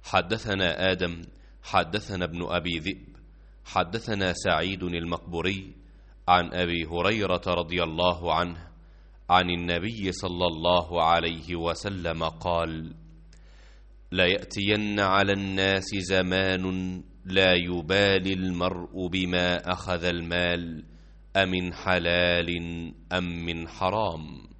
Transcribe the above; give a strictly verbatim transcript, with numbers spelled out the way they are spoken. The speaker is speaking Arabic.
حدثنا آدم حدثنا ابن أبي ذئب حدثنا سعيد المقبري عن أبي هريرة رضي الله عنه عن النبي صلى الله عليه وسلم قال: ليأتين على الناس زمان لا يبالي المرء بما أخذ المال أمن حلال أم من حرام.